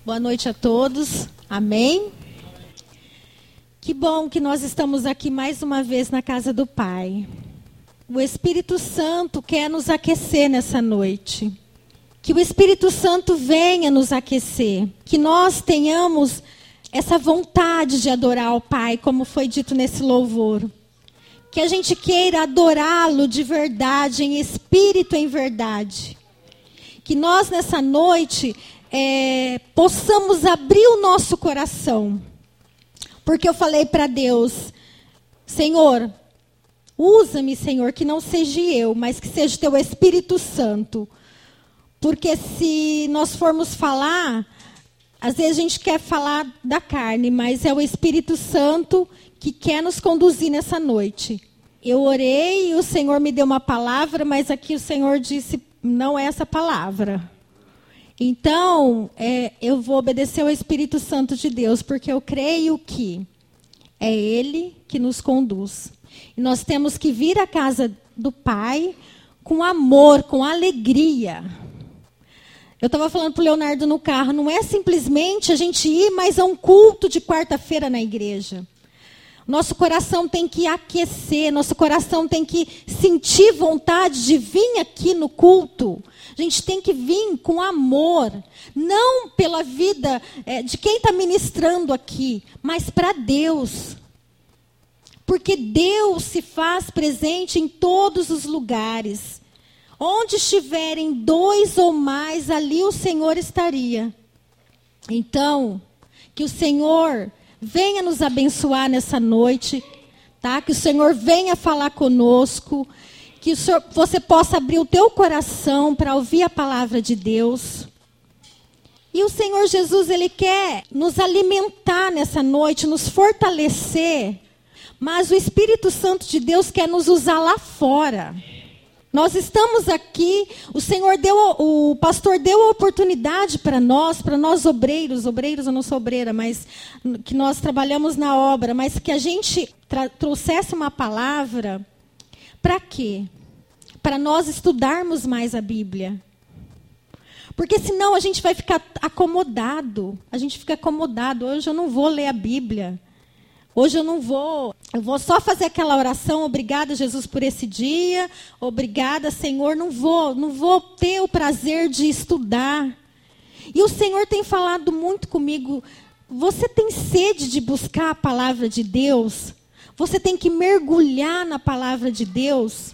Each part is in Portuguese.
Boa noite a todos. Amém? Que bom que nós estamos aqui mais uma vez na casa do Pai. O Espírito Santo quer nos aquecer nessa noite. Que o Espírito Santo venha nos aquecer. Que nós tenhamos essa vontade de adorar ao Pai, como foi dito nesse louvor. Que a gente queira adorá-lo de verdade, em espírito e em verdade. Que nós nessa noite possamos abrir o nosso coração. Porque eu falei para Deus, Senhor, usa-me, Senhor, que não seja eu, mas que seja o teu Espírito Santo. Porque se nós formos falar, às vezes a gente quer falar da carne, mas é o Espírito Santo que quer nos conduzir nessa noite. Eu orei e o Senhor me deu uma palavra, mas aqui o Senhor disse, não é essa palavra. Então, eu vou obedecer ao Espírito Santo de Deus, porque eu creio que é Ele que nos conduz. E nós temos que vir à casa do Pai com amor, com alegria. Eu estava falando para o Leonardo no carro, não é simplesmente a gente ir mais a um culto de quarta-feira na igreja. Nosso coração tem que aquecer, nosso coração tem que sentir vontade de vir aqui no culto. A gente tem que vir com amor, não pela vida de quem está ministrando aqui, mas para Deus. Porque Deus se faz presente em todos os lugares. Onde estiverem dois ou mais, ali o Senhor estaria. Então, que o Senhor venha nos abençoar nessa noite, tá? Que o Senhor venha falar conosco, que você possa abrir o teu coração para ouvir a palavra de Deus. E o Senhor Jesus, Ele quer nos alimentar nessa noite, nos fortalecer, mas o Espírito Santo de Deus quer nos usar lá fora. Nós estamos aqui, o pastor deu a oportunidade para nós obreiros, eu não sou obreira, mas que nós trabalhamos na obra, mas que a gente trouxesse uma palavra, para quê? Para nós estudarmos mais a Bíblia. Porque senão a gente vai ficar acomodado, hoje eu não vou ler a Bíblia. Hoje eu vou só fazer aquela oração, obrigada Jesus por esse dia, obrigada Senhor, não vou ter o prazer de estudar. E o Senhor tem falado muito comigo, você tem sede de buscar a palavra de Deus? Você tem que mergulhar na palavra de Deus?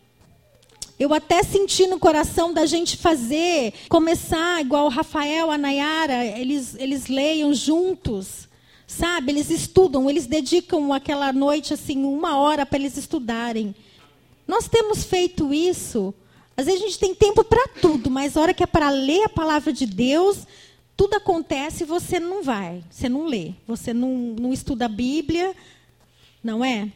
Eu até senti no coração da gente começar igual o Rafael, a Nayara, eles leiam juntos. Sabe, eles estudam, eles dedicam aquela noite, assim, 1 hora para eles estudarem. Nós temos feito isso. Às vezes a gente tem tempo para tudo, mas a hora que é para ler a palavra de Deus, tudo acontece e você não vai, você não lê, você não estuda a Bíblia, não é?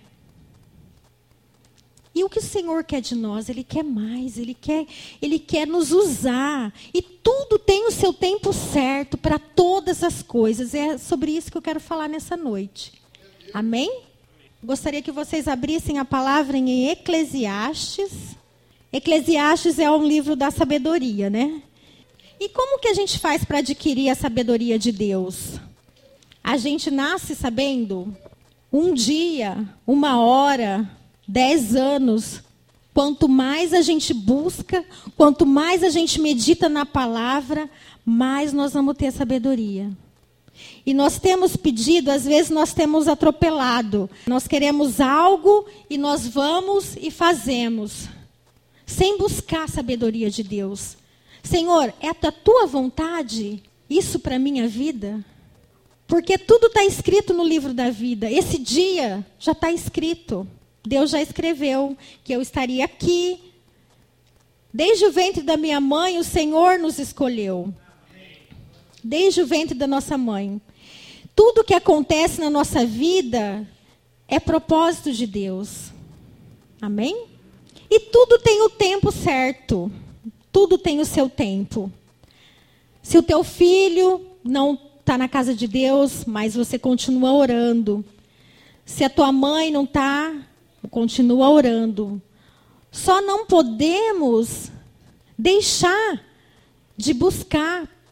E o que o Senhor quer de nós? Ele quer mais, Ele quer nos usar. E tudo tem o seu tempo certo para todas as coisas. É sobre isso que eu quero falar nessa noite. Amém? Gostaria que vocês abrissem a palavra em Eclesiastes. Eclesiastes é um livro da sabedoria, né? E como que a gente faz para adquirir a sabedoria de Deus? A gente nasce sabendo? Um dia, 1 hora... 10 anos, quanto mais a gente busca, quanto mais a gente medita na palavra, mais nós vamos ter sabedoria. E nós temos pedido, às vezes nós temos atropelado. Nós queremos algo e nós vamos e fazemos, sem buscar a sabedoria de Deus. Senhor, é da tua vontade isso para a minha vida? Porque tudo está escrito no livro da vida. Esse dia já está escrito. Deus já escreveu que eu estaria aqui. Desde o ventre da minha mãe, o Senhor nos escolheu. Desde o ventre da nossa mãe. Tudo que acontece na nossa vida é propósito de Deus. Amém? E tudo tem o tempo certo. Tudo tem o seu tempo. Se o teu filho não está na casa de Deus, mas você continua orando. Se a tua mãe não está... continua orando. Só não podemos deixar de buscar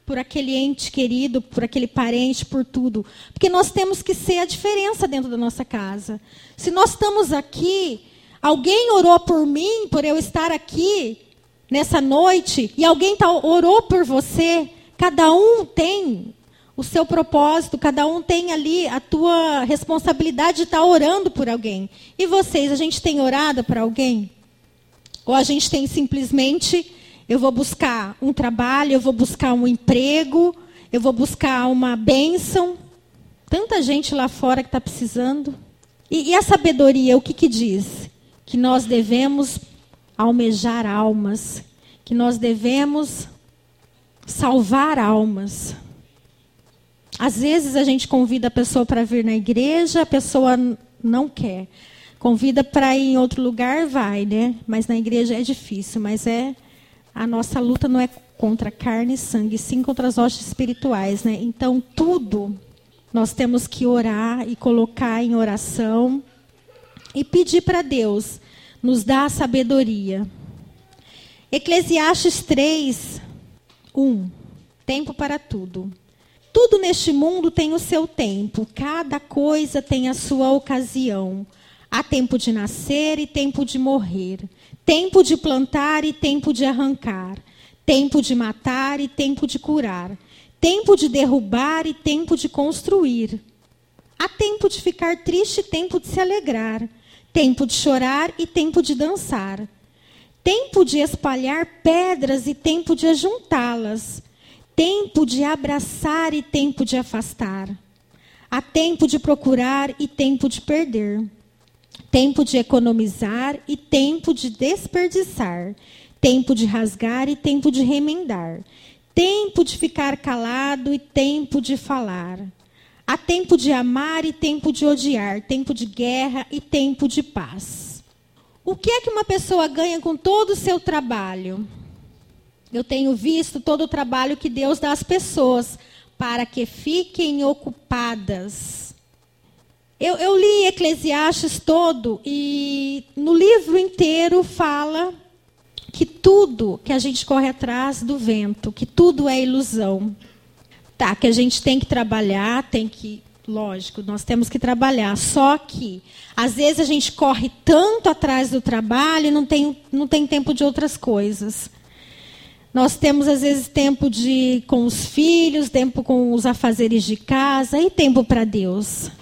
por aquele ente querido, por aquele parente, por tudo. Porque nós temos que ser a diferença dentro da nossa casa. Se nós estamos aqui, alguém orou por mim, por eu estar aqui nessa noite, e alguém orou por você, cada um tem o seu propósito, cada um tem ali a tua responsabilidade de estar orando por alguém. E vocês, a gente tem orado por alguém? Ou a gente tem simplesmente, eu vou buscar um trabalho, eu vou buscar um emprego, eu vou buscar uma bênção. Tanta gente lá fora que está precisando. E a sabedoria, o que diz? Que nós devemos almejar almas, que nós devemos salvar almas. Às vezes a gente convida a pessoa para vir na igreja, a pessoa não quer. Convida para ir em outro lugar, vai, né? Mas na igreja é difícil, mas a nossa luta não é contra carne e sangue, sim contra as hostes espirituais, né? Então, tudo nós temos que orar e colocar em oração e pedir para Deus nos dar a sabedoria. Eclesiastes 3:1. Tempo para tudo. Tudo neste mundo tem o seu tempo, cada coisa tem a sua ocasião. Há tempo de nascer e tempo de morrer, tempo de plantar e tempo de arrancar, tempo de matar e tempo de curar, tempo de derrubar e tempo de construir. Há tempo de ficar triste e tempo de se alegrar, tempo de chorar e tempo de dançar, tempo de espalhar pedras e tempo de ajuntá-las, tempo de abraçar e tempo de afastar. Há tempo de procurar e tempo de perder. Tempo de economizar e tempo de desperdiçar. Tempo de rasgar e tempo de remendar. Tempo de ficar calado e tempo de falar. Há tempo de amar e tempo de odiar. Tempo de guerra e tempo de paz. O que é que uma pessoa ganha com todo o seu trabalho? Eu tenho visto todo o trabalho que Deus dá às pessoas para que fiquem ocupadas. Eu li Eclesiastes todo e no livro inteiro fala que tudo que a gente corre atrás do vento, que tudo é ilusão. Tá, que a gente tem que trabalhar, lógico, nós temos que trabalhar, só que às vezes a gente corre tanto atrás do trabalho e não tem tempo de outras coisas. Nós temos, às vezes, tempo com os filhos, tempo com os afazeres de casa e tempo para Deus.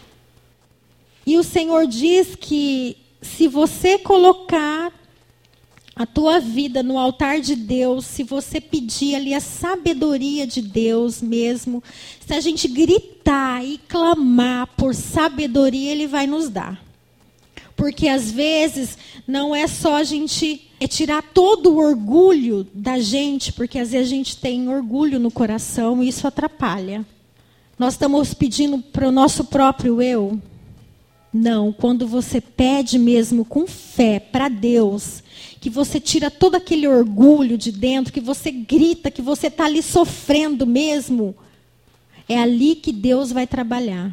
E o Senhor diz que se você colocar a tua vida no altar de Deus, se você pedir ali a sabedoria de Deus mesmo, se a gente gritar e clamar por sabedoria, Ele vai nos dar. Porque às vezes não é só a gente tirar todo o orgulho da gente, porque às vezes a gente tem orgulho no coração e isso atrapalha. Nós estamos pedindo para o nosso próprio eu. Não, quando você pede mesmo com fé para Deus, que você tira todo aquele orgulho de dentro, que você grita, que você está ali sofrendo mesmo, é ali que Deus vai trabalhar.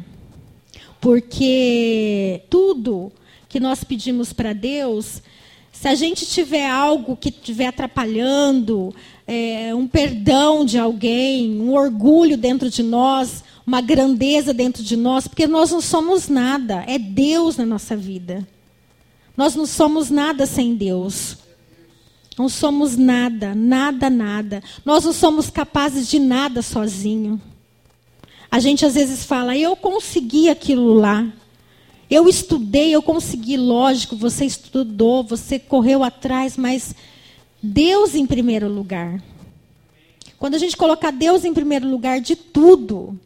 Porque tudo que nós pedimos para Deus, se a gente tiver algo que estiver atrapalhando, um perdão de alguém, um orgulho dentro de nós, uma grandeza dentro de nós, porque nós não somos nada, é Deus na nossa vida. Nós não somos nada sem Deus. Não somos nada, nada, nada. Nós não somos capazes de nada sozinho. A gente às vezes fala, eu consegui aquilo lá. Eu estudei, eu consegui, lógico, você estudou, você correu atrás, mas Deus em primeiro lugar. Quando a gente colocar Deus em primeiro lugar de tudo,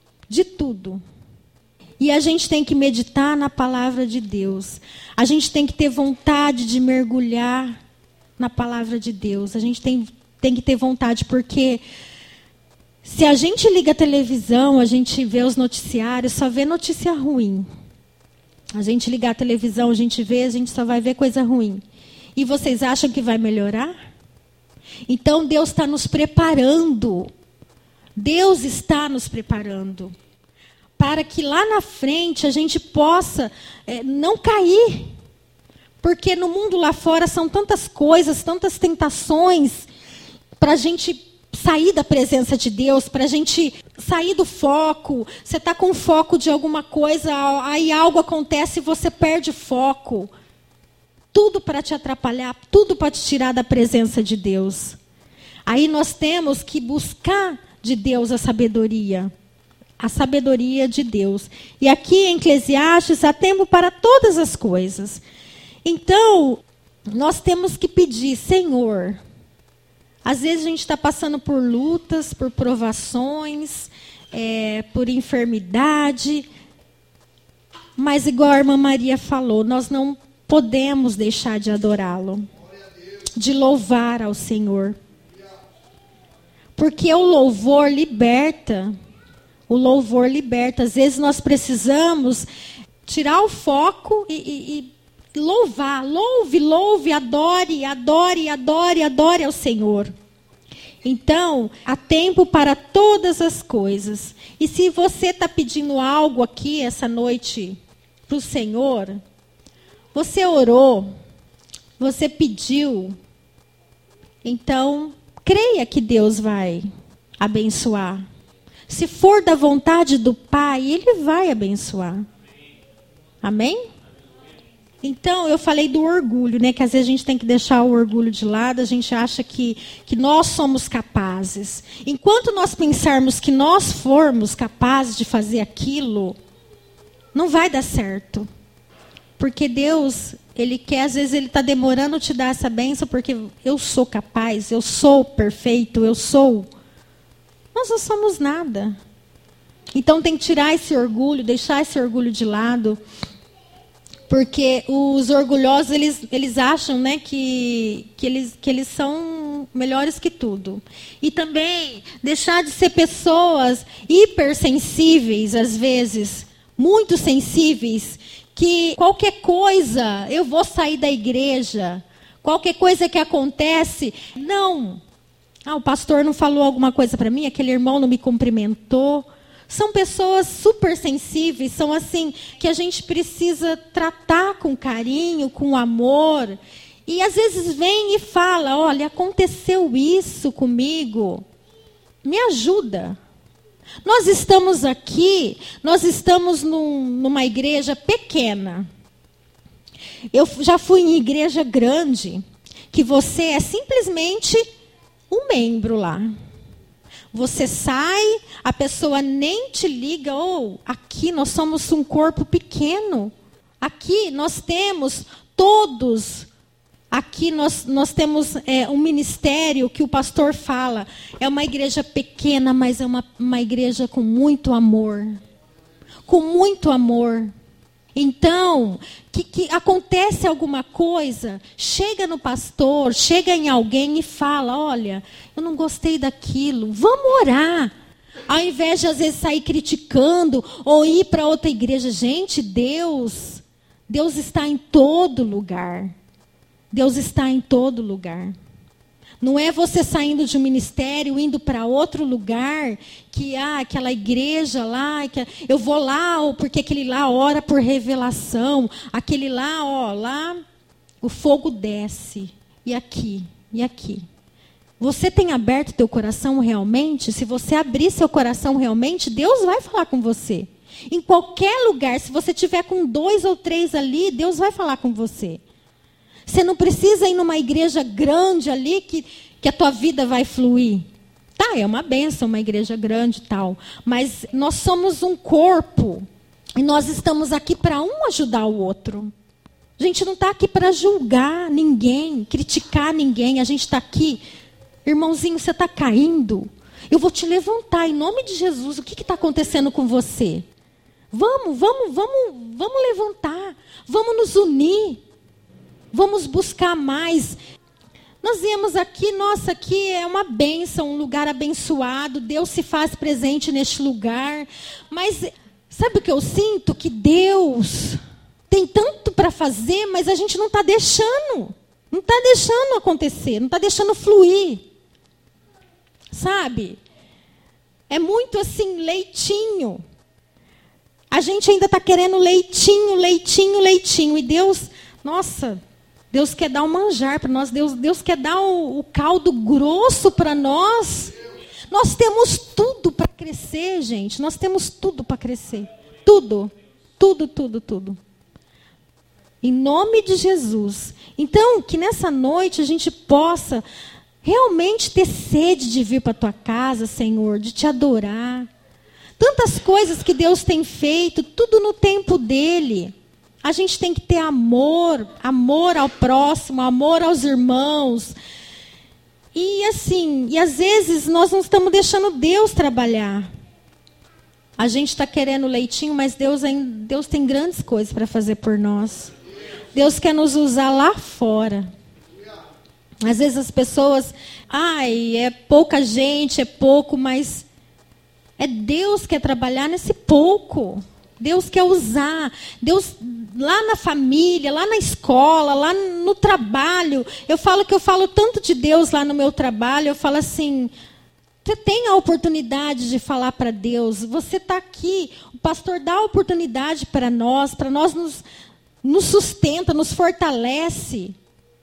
e a gente tem que meditar na palavra de Deus. A gente tem que ter vontade de mergulhar na palavra de Deus. A gente tem que ter vontade, porque se a gente liga a televisão, a gente vê os noticiários, só vê notícia ruim. A gente ligar a televisão, a gente só vai ver coisa ruim. E vocês acham que vai melhorar? Então Deus está nos preparando. Deus está nos preparando para que lá na frente a gente possa não cair. Porque no mundo lá fora são tantas coisas, tantas tentações para a gente sair da presença de Deus, para a gente sair do foco. Você está com foco de alguma coisa, aí algo acontece e você perde foco. Tudo para te atrapalhar, tudo para te tirar da presença de Deus. Aí nós temos que buscar de Deus a sabedoria de Deus. E aqui em Eclesiastes há tempo para todas as coisas. Então, nós temos que pedir, Senhor, às vezes a gente está passando por lutas, por provações, por enfermidade, mas igual a irmã Maria falou, nós não podemos deixar de adorá-lo, de louvar ao Senhor. Porque o louvor liberta. O louvor liberta. Às vezes nós precisamos tirar o foco e louvar. Louve, adore ao Senhor. Então, há tempo para todas as coisas. E se você está pedindo algo aqui essa noite para o Senhor, você orou, você pediu, então creia que Deus vai abençoar. Se for da vontade do Pai, Ele vai abençoar. Amém? Então, eu falei do orgulho, né? Que às vezes a gente tem que deixar o orgulho de lado, a gente acha que nós somos capazes. Enquanto nós pensarmos que nós formos capazes de fazer aquilo, não vai dar certo. Porque Deus, Ele quer, às vezes Ele está demorando te dar essa bênção, porque eu sou capaz, eu sou perfeito, Nós não somos nada. Então tem que tirar esse orgulho, deixar esse orgulho de lado. Porque os orgulhosos, eles acham, né, que eles são melhores que tudo. E também deixar de ser pessoas hipersensíveis, às vezes, muito sensíveis, que qualquer coisa, eu vou sair da igreja, qualquer coisa que acontece, não. O pastor não falou alguma coisa para mim, aquele irmão não me cumprimentou. São pessoas super sensíveis, são assim, que a gente precisa tratar com carinho, com amor. E às vezes vem e fala, olha, aconteceu isso comigo, me ajuda. Nós estamos aqui, nós estamos numa igreja pequena. Eu já fui em igreja grande, que você é simplesmente um membro lá. Você sai, a pessoa nem te liga. Aqui nós somos um corpo pequeno. Aqui nós temos todos. Aqui nós temos um ministério que o pastor fala. É uma igreja pequena, mas é uma igreja com muito amor. Com muito amor. Então, que acontece alguma coisa, chega no pastor, chega em alguém e fala, olha, eu não gostei daquilo, vamos orar. Ao invés de, às vezes, sair criticando ou ir para outra igreja. Gente, Deus está em todo lugar. Deus está em todo lugar. Não é você saindo de um ministério, indo para outro lugar, que aquela igreja lá, eu vou lá, porque aquele lá ora por revelação, aquele lá, lá o fogo desce, e aqui. Você tem aberto teu coração realmente? Se você abrir seu coração realmente, Deus vai falar com você. Em qualquer lugar, se você tiver com 2 ou 3 ali, Deus vai falar com você. Você não precisa ir numa igreja grande ali que a tua vida vai fluir. Tá, é uma bênção uma igreja grande e tal. Mas nós somos um corpo. E nós estamos aqui para um ajudar o outro. A gente não está aqui para julgar ninguém, criticar ninguém. A gente está aqui, irmãozinho, você está caindo. Eu vou te levantar em nome de Jesus. O que está acontecendo com você? Vamos levantar. Vamos nos unir. Vamos buscar mais. Nós viemos aqui, nossa, aqui é uma bênção, um lugar abençoado. Deus se faz presente neste lugar. Mas sabe o que eu sinto? Que Deus tem tanto para fazer, mas a gente não está deixando. Não está deixando acontecer, não está deixando fluir. Sabe? É muito assim, leitinho. A gente ainda está querendo leitinho. E Deus, nossa... Deus quer dar um manjar para nós. Deus quer dar o caldo grosso para nós. Nós temos tudo para crescer, gente. Nós temos tudo para crescer. Tudo. Tudo, tudo, tudo. Em nome de Jesus. Então, que nessa noite a gente possa realmente ter sede de vir para a tua casa, Senhor, de te adorar. Tantas coisas que Deus tem feito, tudo no tempo dele. A gente tem que ter amor, amor ao próximo, amor aos irmãos. E assim, e às vezes nós não estamos deixando Deus trabalhar. A gente está querendo leitinho, mas Deus tem grandes coisas para fazer por nós. Deus quer nos usar lá fora. Às vezes as pessoas, é pouca gente, é pouco, mas é Deus que quer trabalhar nesse pouco. Deus quer usar. Deus, lá na família, lá na escola, lá no trabalho. Eu falo tanto de Deus lá no meu trabalho. Eu falo assim, você tem a oportunidade de falar para Deus. Você está aqui. O pastor dá a oportunidade para nós nos sustenta, nos fortalece.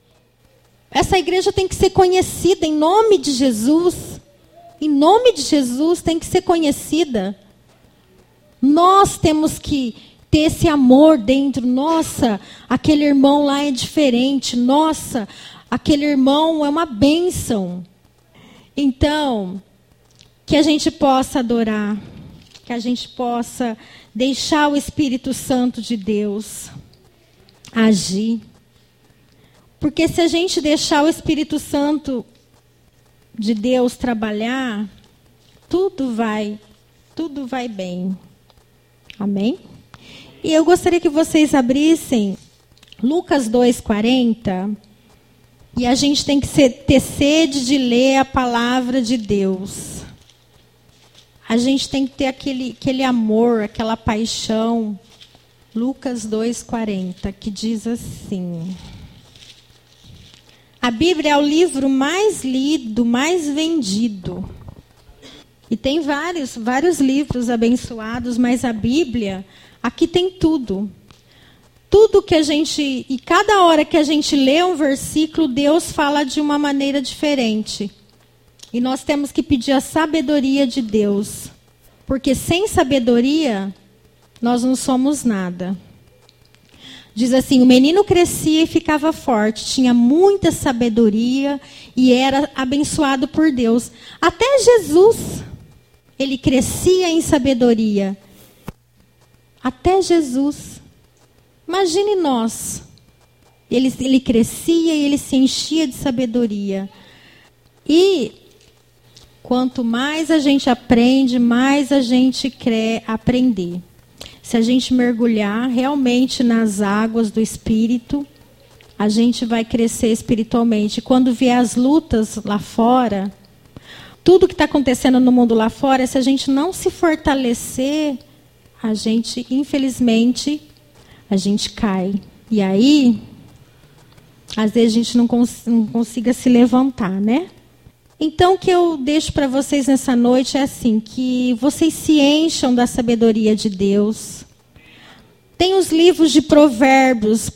Essa igreja tem que ser conhecida em nome de Jesus. Em nome de Jesus tem que ser conhecida. Nós temos que ter esse amor dentro. Nossa, aquele irmão lá é diferente. Nossa, aquele irmão é uma bênção. Então, que a gente possa adorar. Que a gente possa deixar o Espírito Santo de Deus agir. Porque se a gente deixar o Espírito Santo de Deus trabalhar, tudo vai bem. Amém? E eu gostaria que vocês abrissem Lucas 2:40. E a gente tem que ter sede de ler a palavra de Deus. A gente tem que ter aquele amor, aquela paixão. Lucas 2:40, que diz assim: a Bíblia é o livro mais lido, mais vendido. E tem vários livros abençoados, mas a Bíblia, aqui tem tudo. Tudo que a gente... E cada hora que a gente lê um versículo, Deus fala de uma maneira diferente. E nós temos que pedir a sabedoria de Deus. Porque sem sabedoria, nós não somos nada. Diz assim, o menino crescia e ficava forte, tinha muita sabedoria e era abençoado por Deus. Até Jesus, ele crescia em sabedoria. Até Jesus. Imagine nós. Ele crescia e ele se enchia de sabedoria. E quanto mais a gente aprende, mais a gente quer aprender. Se a gente mergulhar realmente nas águas do Espírito, a gente vai crescer espiritualmente. Quando vier as lutas lá fora, tudo que está acontecendo no mundo lá fora, se a gente não se fortalecer, a gente, infelizmente, a gente cai. E aí, às vezes a gente não consiga se levantar, né? Então, o que eu deixo para vocês nessa noite é assim, que vocês se encham da sabedoria de Deus. Tem os livros de provérbios,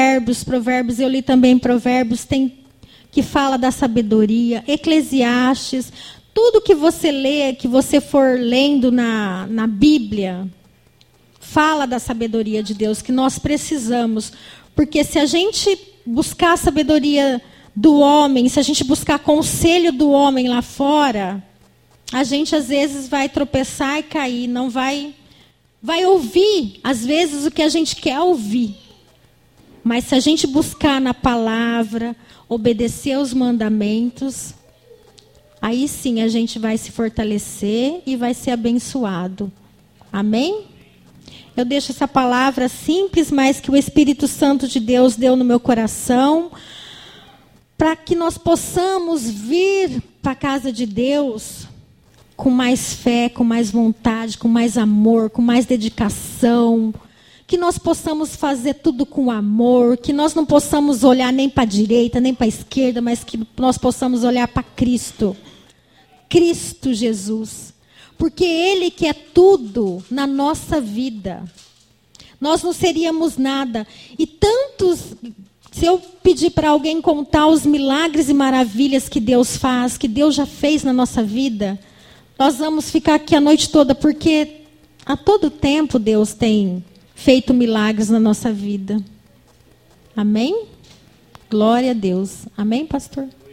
eu li também provérbios, que fala da sabedoria, Eclesiastes, tudo que você lê, que você for lendo na Bíblia, fala da sabedoria de Deus, que nós precisamos. Porque se a gente buscar a sabedoria do homem, se a gente buscar conselho do homem lá fora, a gente às vezes vai tropeçar e cair, não vai ouvir, às vezes, o que a gente quer ouvir. Mas se a gente buscar na palavra, obedecer aos mandamentos, aí sim a gente vai se fortalecer e vai ser abençoado. Amém? Eu deixo essa palavra simples, mas que o Espírito Santo de Deus deu no meu coração, para que nós possamos vir para a casa de Deus com mais fé, com mais vontade, com mais amor, com mais dedicação. Que nós possamos fazer tudo com amor, que nós não possamos olhar nem para a direita, nem para a esquerda, mas que nós possamos olhar para Cristo. Cristo Jesus. Porque Ele que é tudo na nossa vida. Nós não seríamos nada. E tantos... Se eu pedir para alguém contar os milagres e maravilhas que Deus faz, que Deus já fez na nossa vida, Nós vamos ficar aqui a noite toda, porque a todo tempo Deus tem feito milagres na nossa vida. Amém? Glória a Deus. Amém, pastor?